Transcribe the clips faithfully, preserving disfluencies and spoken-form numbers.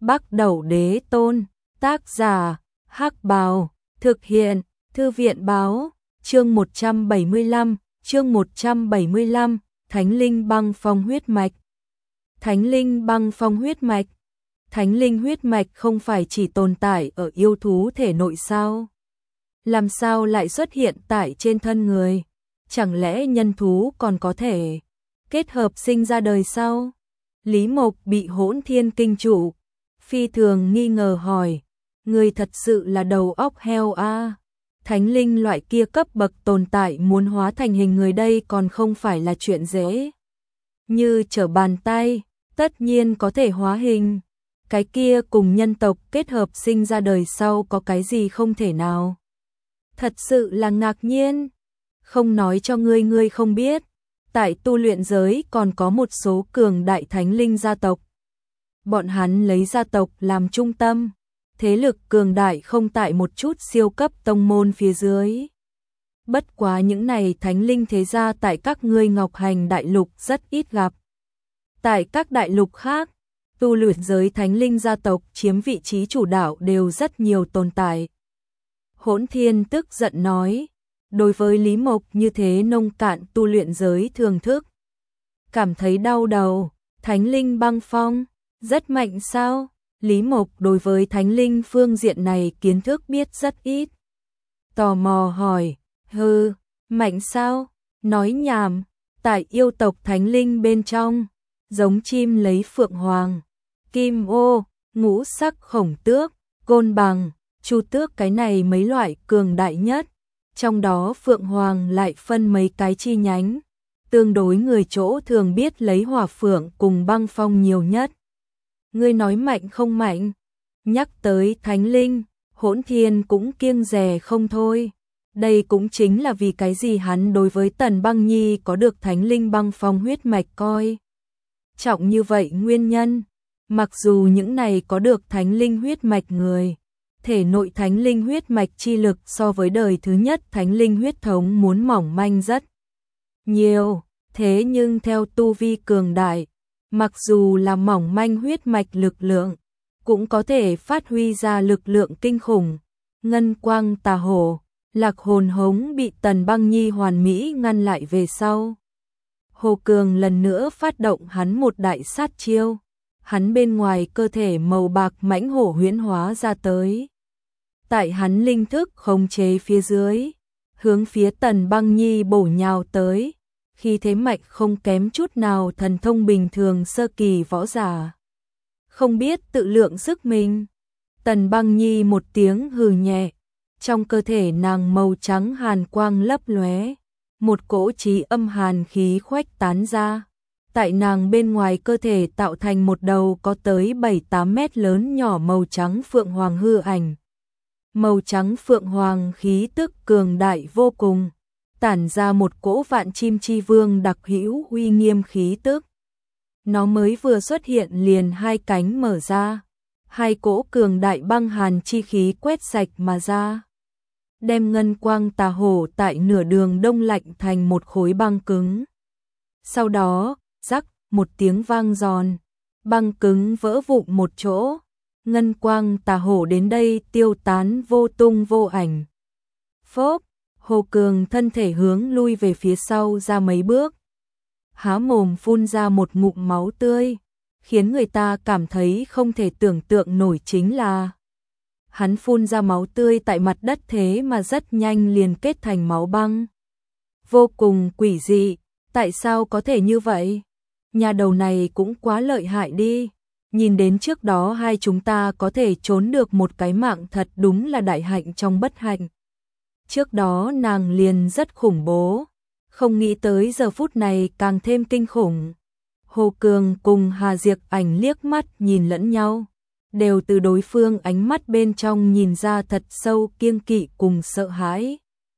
Bắc Đẩu Đế Tôn, tác giả, Hắc Bào, thực hiện, Thư viện báo, chương một trăm bảy mươi lăm, chương một trăm bảy mươi lăm, Thánh Linh Băng Phong Huyết Mạch. Thánh Linh Băng Phong Huyết Mạch. Thánh Linh huyết mạch không phải chỉ tồn tại ở yêu thú thể nội sao? Làm sao lại xuất hiện tại trên thân người? Chẳng lẽ nhân thú còn có thể kết hợp sinh ra đời sao? Lý Mộc bị Hỗn Thiên kinh trụ, phi thường nghi ngờ hỏi, người thật sự là đầu óc heo à? Thánh linh loại kia cấp bậc tồn tại muốn hóa thành hình người đây còn không phải là chuyện dễ. Như trở bàn tay, tất nhiên có thể hóa hình. Cái kia cùng nhân tộc kết hợp sinh ra đời sau có cái gì không thể nào? Thật sự là ngạc nhiên. Không nói cho ngươi ngươi không biết, tại tu luyện giới còn có một số cường đại thánh linh gia tộc. Bọn hắn lấy gia tộc làm trung tâm, thế lực cường đại không tại một chút siêu cấp tông môn phía dưới. Bất quá những này thánh linh thế gia tại các ngươi Ngọc Hành đại lục rất ít gặp. Tại các đại lục khác, tu luyện giới thánh linh gia tộc chiếm vị trí chủ đạo đều rất nhiều tồn tại. Hỗn Thiên tức giận nói, đối với Lý Mộc như thế nông cạn tu luyện giới thường thức, cảm thấy đau đầu. Thánh linh băng phong, rất mạnh sao? Lý Mộc đối với thánh linh phương diện này kiến thức biết rất ít. Tò mò hỏi, hừ, mạnh sao? Nói nhảm, tại yêu tộc thánh linh bên trong, giống chim lấy phượng hoàng, kim ô, ngũ sắc khổng tước, côn bằng, chu tước cái này mấy loại cường đại nhất. Trong đó phượng hoàng lại phân mấy cái chi nhánh. Tương đối người chỗ thường biết lấy hỏa phượng cùng băng phong nhiều nhất. Ngươi nói mạnh không mạnh? Nhắc tới thánh linh, Hỗn Thiên cũng kiêng dè không thôi. Đây cũng chính là vì cái gì hắn đối với Tần Băng Nhi có được thánh linh băng phong huyết mạch coi trọng như vậy nguyên nhân. Mặc dù những này có được thánh linh huyết mạch người, thể nội thánh linh huyết mạch chi lực so với đời thứ nhất thánh linh huyết thống muốn mỏng manh rất nhiều, thế nhưng theo tu vi cường đại, mặc dù là mỏng manh huyết mạch lực lượng, cũng có thể phát huy ra lực lượng kinh khủng. Ngân quang tà hổ, lạc hồn hống bị Tần Băng Nhi hoàn mỹ ngăn lại về sau. Hồ Cường lần nữa phát động hắn một đại sát chiêu, hắn bên ngoài cơ thể màu bạc mãnh hổ huyễn hóa ra tới. Tại hắn linh thức khống chế phía dưới, hướng phía Tần Băng Nhi bổ nhào tới, khi thế mạnh không kém chút nào thần thông bình thường sơ kỳ võ giả. Không biết tự lượng sức mình, Tần Băng Nhi một tiếng hừ nhẹ, trong cơ thể nàng màu trắng hàn quang lấp lóe, một cỗ chí âm hàn khí khuếch tán ra, tại nàng bên ngoài cơ thể tạo thành một đầu có tới bảy tám mét lớn nhỏ màu trắng phượng hoàng hư ảnh. Màu trắng phượng hoàng khí tức cường đại vô cùng, tản ra một cỗ vạn chim chi vương đặc hữu uy nghiêm khí tức. Nó mới vừa xuất hiện liền hai cánh mở ra, hai cỗ cường đại băng hàn chi khí quét sạch mà ra, đem ngân quang tà hổ tại nửa đường đông lạnh thành một khối băng cứng. Sau đó, rắc, một tiếng vang giòn, băng cứng vỡ vụn một chỗ, ngân quang tà hổ đến đây tiêu tán vô tung vô ảnh. Phốp, Hồ Cường thân thể hướng lui về phía sau ra mấy bước, há mồm phun ra một ngụm máu tươi, khiến người ta cảm thấy không thể tưởng tượng nổi chính là hắn phun ra máu tươi tại mặt đất thế mà rất nhanh liền kết thành máu băng. Vô cùng quỷ dị, tại sao có thể như vậy? Nhà đầu này cũng quá lợi hại đi. Nhìn đến trước đó hai chúng ta có thể trốn được một cái mạng thật đúng là đại hạnh trong bất hạnh. Trước đó nàng liền rất khủng bố, không nghĩ tới giờ phút này càng thêm kinh khủng. Hồ Cường cùng Hà Diệp Ảnh liếc mắt nhìn lẫn nhau, đều từ đối phương ánh mắt bên trong nhìn ra thật sâu kiêng kỵ cùng sợ hãi.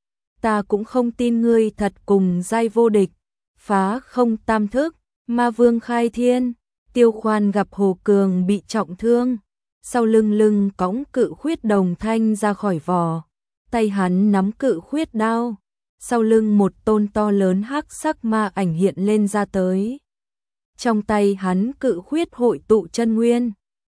Ta cũng không tin ngươi thật cùng giai vô địch, phá không tam thức, ma vương khai thiên. Tiêu Khoan gặp Hồ Cường bị trọng thương, sau lưng lưng cõng cự khuyết đồng thanh ra khỏi vỏ, tay hắn nắm cự khuyết đao, sau lưng một tôn to lớn hắc sắc ma ảnh hiện lên ra tới. Trong tay hắn cự khuyết hội tụ chân nguyên,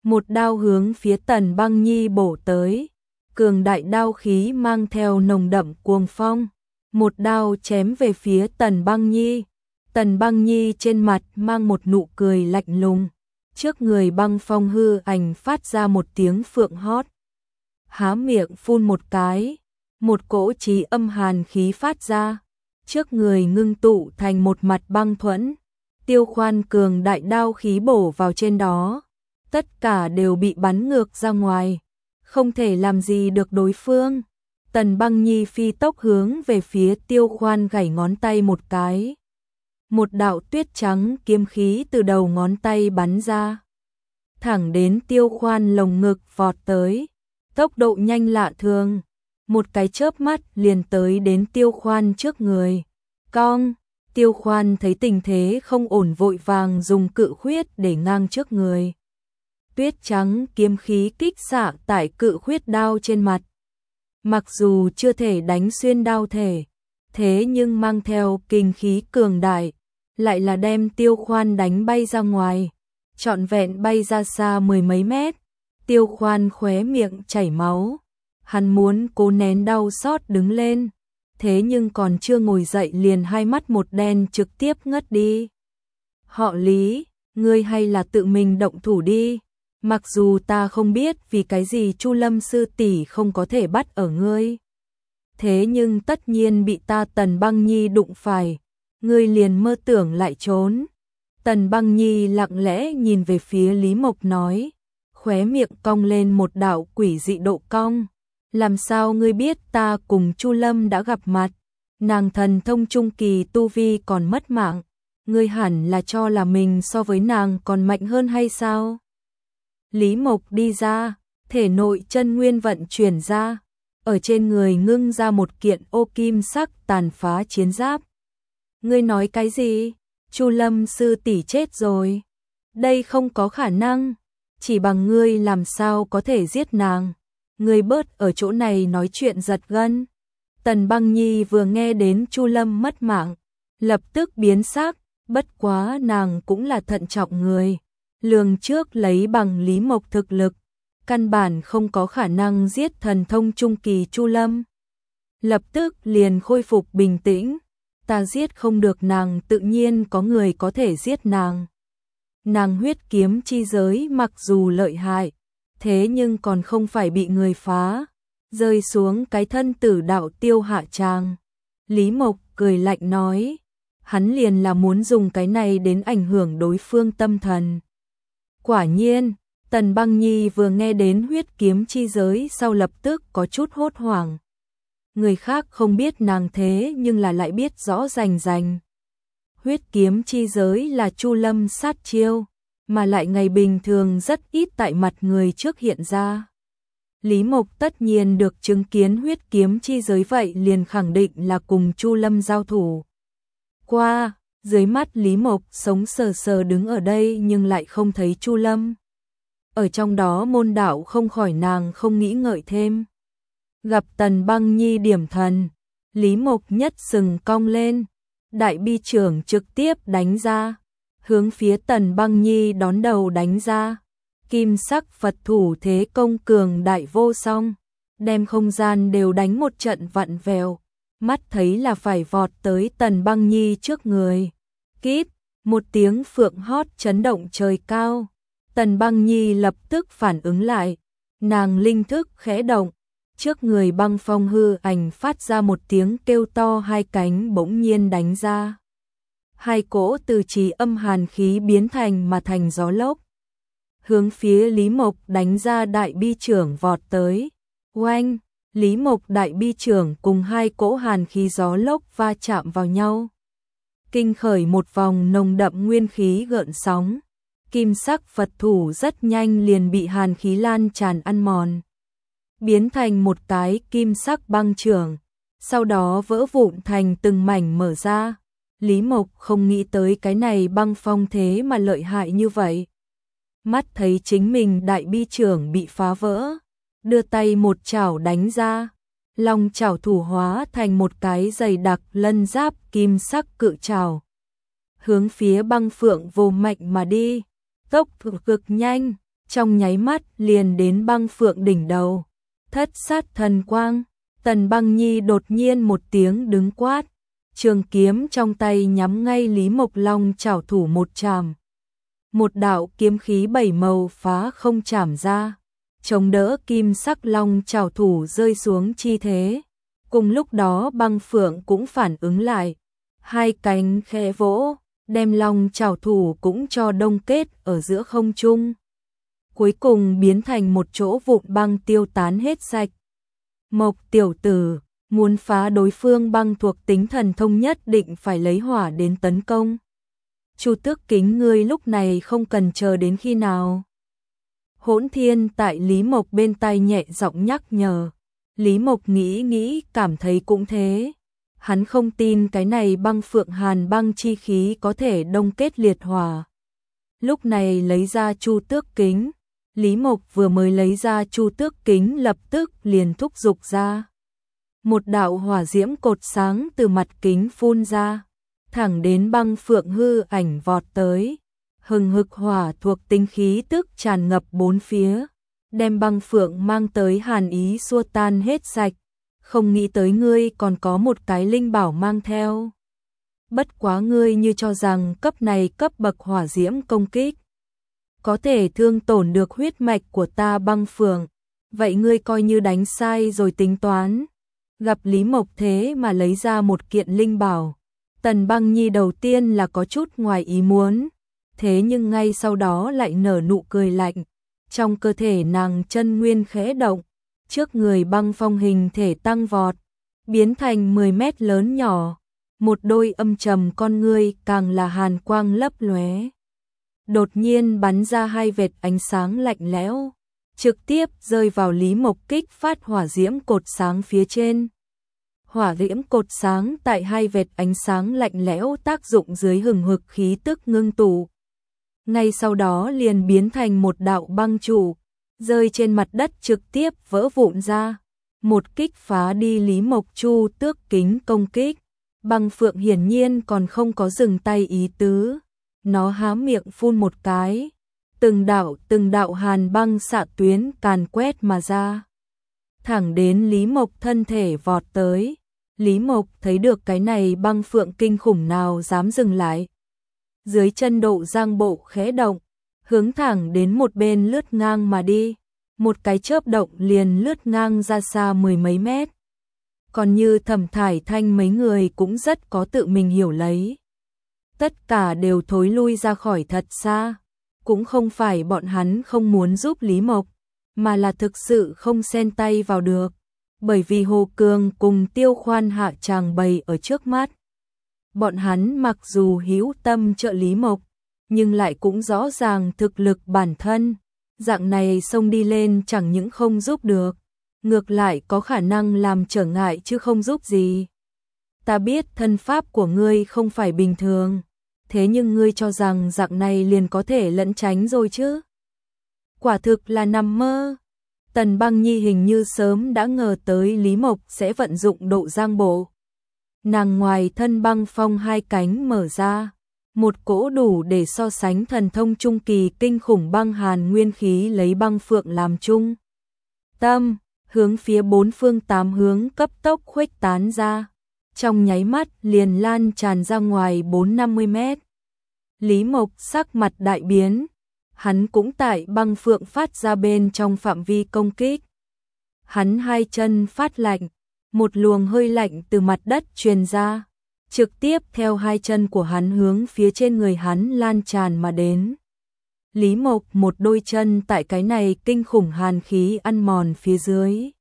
một đao hướng phía Tần Băng Nhi bổ tới, cường đại đao khí mang theo nồng đậm cuồng phong, một đao chém về phía Tần Băng Nhi. Tần Băng Nhi trên mặt mang một nụ cười lạnh lùng, trước người băng phong hư ảnh phát ra một tiếng phượng hót. Há miệng phun một cái, một cỗ chí âm hàn khí phát ra, trước người ngưng tụ thành một mặt băng thuẫn. Tiêu Khoan cường đại đao khí bổ vào trên đó, tất cả đều bị bắn ngược ra ngoài, không thể làm gì được đối phương. Tần Băng Nhi phi tốc hướng về phía Tiêu Khoan gảy ngón tay một cái. Một đạo tuyết trắng kiếm khí từ đầu ngón tay bắn ra, thẳng đến Tiêu Khoan lồng ngực vọt tới, tốc độ nhanh lạ thường, một cái chớp mắt liền tới đến Tiêu Khoan trước người. Cong, Tiêu Khoan thấy tình thế không ổn vội vàng dùng cự khuyết để ngang trước người. Tuyết trắng kiếm khí kích xạ tại cự khuyết đao trên mặt. Mặc dù chưa thể đánh xuyên đao thể, thế nhưng mang theo kinh khí cường đại, lại là đem Tiêu Khoan đánh bay ra ngoài, trọn vẹn bay ra xa mười mấy mét. Tiêu Khoan khóe miệng chảy máu, hắn muốn cố nén đau xót đứng lên, thế nhưng còn chưa ngồi dậy liền hai mắt một đen trực tiếp ngất đi. Họ Lý, ngươi hay là tự mình động thủ đi, mặc dù ta không biết vì cái gì Chu Lâm sư tỷ không có thể bắt ở ngươi, thế nhưng tất nhiên bị ta Tần Băng Nhi đụng phải, ngươi liền mơ tưởng lại trốn. Tần Băng Nhi lặng lẽ nhìn về phía Lý Mộc nói, khóe miệng cong lên một đạo quỷ dị độ cong. Làm sao ngươi biết ta cùng Chu Lâm đã gặp mặt? Nàng thần thông trung kỳ tu vi còn mất mạng, ngươi hẳn là cho là mình so với nàng còn mạnh hơn hay sao? Lý Mộc đi ra, thể nội chân nguyên vận chuyển ra, ở trên người ngưng ra một kiện ô kim sắc tàn phá chiến giáp. Ngươi nói cái gì? Chu Lâm sư tỷ chết rồi. Đây không có khả năng, chỉ bằng ngươi làm sao có thể giết nàng? Ngươi bớt ở chỗ này nói chuyện giật gân. Tần Băng Nhi vừa nghe đến Chu Lâm mất mạng, lập tức biến sắc, bất quá nàng cũng là thận trọng người, lường trước lấy bằng Lý Mộc thực lực, căn bản không có khả năng giết thần thông trung kỳ Chu Lâm. Lập tức liền khôi phục bình tĩnh, ta giết không được nàng, tự nhiên có người có thể giết nàng. Nàng huyết kiếm chi giới mặc dù lợi hại, thế nhưng còn không phải bị người phá, rơi xuống cái thân tử đạo tiêu hạ tràng. Lý Mộc cười lạnh nói, hắn liền là muốn dùng cái này đến ảnh hưởng đối phương tâm thần. Quả nhiên, Tần Băng Nhi vừa nghe đến huyết kiếm chi giới sau lập tức có chút hốt hoảng. Người khác không biết nàng thế nhưng là lại biết rõ rành rành. Huyết kiếm chi giới là Chu Lâm sát chiêu, mà lại ngày bình thường rất ít tại mặt người trước hiện ra. Lý Mộc tất nhiên được chứng kiến huyết kiếm chi giới vậy liền khẳng định là cùng Chu Lâm giao thủ. Qua, dưới mắt Lý Mộc sống sờ sờ đứng ở đây nhưng lại không thấy Chu Lâm. Ở trong đó môn đạo không khỏi nàng không nghĩ ngợi thêm. Gặp Tần Băng Nhi điểm thần, Lý Mộc nhất sừng cong lên, đại bi trưởng trực tiếp đánh ra, hướng phía Tần Băng Nhi đón đầu đánh ra. Kim sắc Phật thủ thế công cường đại vô song, đem không gian đều đánh một trận vặn vẹo, mắt thấy là phải vọt tới Tần Băng Nhi trước người. Kíp, một tiếng phượng hót chấn động trời cao. Tần Băng Nhi lập tức phản ứng lại, nàng linh thức khẽ động, trước người băng phong hư ảnh phát ra một tiếng kêu to, hai cánh bỗng nhiên đánh ra. Hai cỗ từ trì âm hàn khí biến thành mà thành gió lốc, hướng phía Lý Mộc đánh ra đại bi trưởng vọt tới. Oanh, Lý Mộc đại bi trưởng cùng hai cỗ hàn khí gió lốc va chạm vào nhau, kinh khởi một vòng nồng đậm nguyên khí gợn sóng. Kim sắc Phật thủ rất nhanh liền bị hàn khí lan tràn ăn mòn, biến thành một cái kim sắc băng trưởng, sau đó vỡ vụn thành từng mảnh mở ra. Lý Mộc không nghĩ tới cái này băng phong thế mà lợi hại như vậy. Mắt thấy chính mình đại bi trưởng bị phá vỡ, đưa tay một chảo đánh ra, long chảo thủ hóa thành một cái dày đặc lân giáp kim sắc cự chảo, hướng phía băng phượng vô mạnh mà đi. Tốc cực nhanh, trong nháy mắt liền đến Băng Phượng đỉnh đầu. Thất sát thần quang, Tần Băng Nhi đột nhiên một tiếng đứng quát, trường kiếm trong tay nhắm ngay Lý Mộc Long chảo thủ một chàm. Một đạo kiếm khí bảy màu phá không chảm ra, chống đỡ kim sắc long chảo thủ rơi xuống chi thế. Cùng lúc đó Băng Phượng cũng phản ứng lại, hai cánh khẽ vỗ, đem long chảo thủ cũng cho đông kết ở giữa không trung. Cuối cùng biến thành một chỗ vụn băng tiêu tán hết sạch. Mộc tiểu tử, muốn phá đối phương băng thuộc tính thần thông nhất định phải lấy hỏa đến tấn công. Chu Tước Kính ngươi lúc này không cần chờ đến khi nào. Hỗn Thiên tại Lý Mộc bên tai nhẹ giọng nhắc nhở. Lý Mộc nghĩ nghĩ cảm thấy cũng thế. Hắn không tin cái này Băng Phượng hàn băng chi khí có thể đông kết liệt hỏa. Lúc này lấy ra Chu Tước Kính. Lý Mộc vừa mới lấy ra Chu Tước Kính lập tức liền thúc giục ra. Một đạo hỏa diễm cột sáng từ mặt kính phun ra, thẳng đến Băng Phượng hư ảnh vọt tới. Hừng hực hỏa thuộc tinh khí tức tràn ngập bốn phía, đem Băng Phượng mang tới hàn ý xua tan hết sạch. Không nghĩ tới ngươi còn có một cái linh bảo mang theo. Bất quá ngươi như cho rằng cấp này cấp bậc hỏa diễm công kích có thể thương tổn được huyết mạch của ta Băng Phượng, vậy ngươi coi như đánh sai rồi tính toán. Gặp Lý Mộc thế mà lấy ra một kiện linh bảo, Tần Băng Nhi đầu tiên là có chút ngoài ý muốn, thế nhưng ngay sau đó lại nở nụ cười lạnh. Trong cơ thể nàng chân nguyên khẽ động, trước người băng phong hình thể tăng vọt, biến thành mười mét lớn nhỏ, một đôi âm trầm con ngươi càng là hàn quang lấp lóe. Đột nhiên bắn ra hai vệt ánh sáng lạnh lẽo, trực tiếp rơi vào Lý Mộc kích phát hỏa diễm cột sáng phía trên. Hỏa diễm cột sáng tại hai vệt ánh sáng lạnh lẽo tác dụng dưới hừng hực khí tức ngưng tụ. Ngay sau đó liền biến thành một đạo băng trụ, rơi trên mặt đất trực tiếp vỡ vụn ra. Một kích phá đi Lý Mộc Chu Tước Kính công kích. Băng Phượng hiển nhiên còn không có dừng tay ý tứ. Nó há miệng phun một cái. Từng đạo từng đạo hàn băng xạ tuyến càn quét mà ra. Thẳng đến Lý Mộc thân thể vọt tới. Lý Mộc thấy được cái này Băng Phượng kinh khủng nào dám dừng lại. Dưới chân Độ Giang bộ khẽ động, hướng thẳng đến một bên lướt ngang mà đi. Một cái chớp động liền lướt ngang ra xa mười mấy mét. Còn như Thẩm Thải Thanh mấy người cũng rất có tự mình hiểu lấy. Tất cả đều thối lui ra khỏi thật xa. Cũng không phải bọn hắn không muốn giúp Lý Mộc, mà là thực sự không xen tay vào được. Bởi vì Hồ Cường cùng Tiêu Khoan hạ tràng bày ở trước mắt. Bọn hắn mặc dù hữu tâm trợ Lý Mộc, nhưng lại cũng rõ ràng thực lực bản thân. Dạng này xông đi lên chẳng những không giúp được, ngược lại có khả năng làm trở ngại chứ không giúp gì. Ta biết thân pháp của ngươi không phải bình thường, thế nhưng ngươi cho rằng dạng này liền có thể lẫn tránh rồi chứ? Quả thực là nằm mơ. Tần Băng Nhi hình như sớm đã ngờ tới Lý Mộc sẽ vận dụng Độ Giang bộ. Nàng ngoài thân băng phong hai cánh mở ra, một cỗ đủ để so sánh thần thông trung kỳ kinh khủng băng hàn nguyên khí lấy Băng Phượng làm trung tâm, hướng phía bốn phương tám hướng cấp tốc khuếch tán ra, trong nháy mắt liền lan tràn ra ngoài bốn năm mươi mét. Lý Mộc sắc mặt đại biến, hắn cũng tại Băng Phượng phát ra bên trong phạm vi công kích. Hắn hai chân phát lạnh, một luồng hơi lạnh từ mặt đất truyền ra, trực tiếp theo hai chân của hắn hướng phía trên người hắn lan tràn mà đến. Lý Mộc một đôi chân tại cái này kinh khủng hàn khí ăn mòn phía dưới,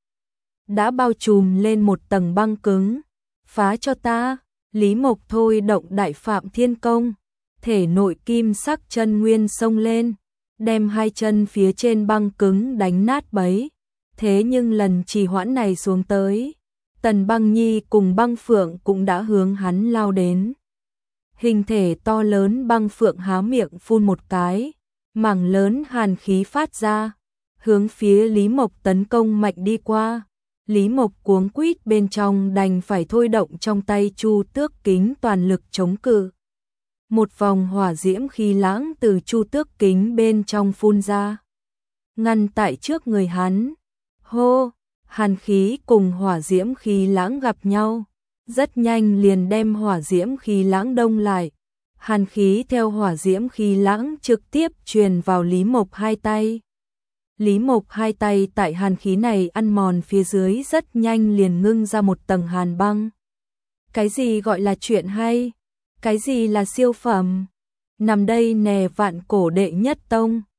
đã bao trùm lên một tầng băng cứng. Phá cho ta! Lý Mộc thôi động Đại Phạm Thiên Công, thể nội kim sắc chân nguyên xông lên, đem hai chân phía trên băng cứng đánh nát bấy. Thế nhưng lần trì hoãn này xuống tới, Tần Băng Nhi cùng Băng Phượng cũng đã hướng hắn lao đến. Hình thể to lớn Băng Phượng há miệng phun một cái, mảng lớn hàn khí phát ra, hướng phía Lý Mộc tấn công mạnh đi qua. Lý Mộc cuống quýt bên trong đành phải thôi động trong tay Chu Tước Kính toàn lực chống cự. Một vòng hỏa diễm khí lãng từ Chu Tước Kính bên trong phun ra, ngăn tại trước người hắn. Hô, hàn khí cùng hỏa diễm khí lãng gặp nhau, rất nhanh liền đem hỏa diễm khí lãng đông lại. Hàn khí theo hỏa diễm khí lãng trực tiếp truyền vào Lý Mộc hai tay. Lý Mộc hai tay tại hàn khí này ăn mòn phía dưới rất nhanh liền ngưng ra một tầng hàn băng. Cái gì gọi là chuyện hay? Cái gì là siêu phẩm? Nằm đây nè vạn cổ đệ nhất tông.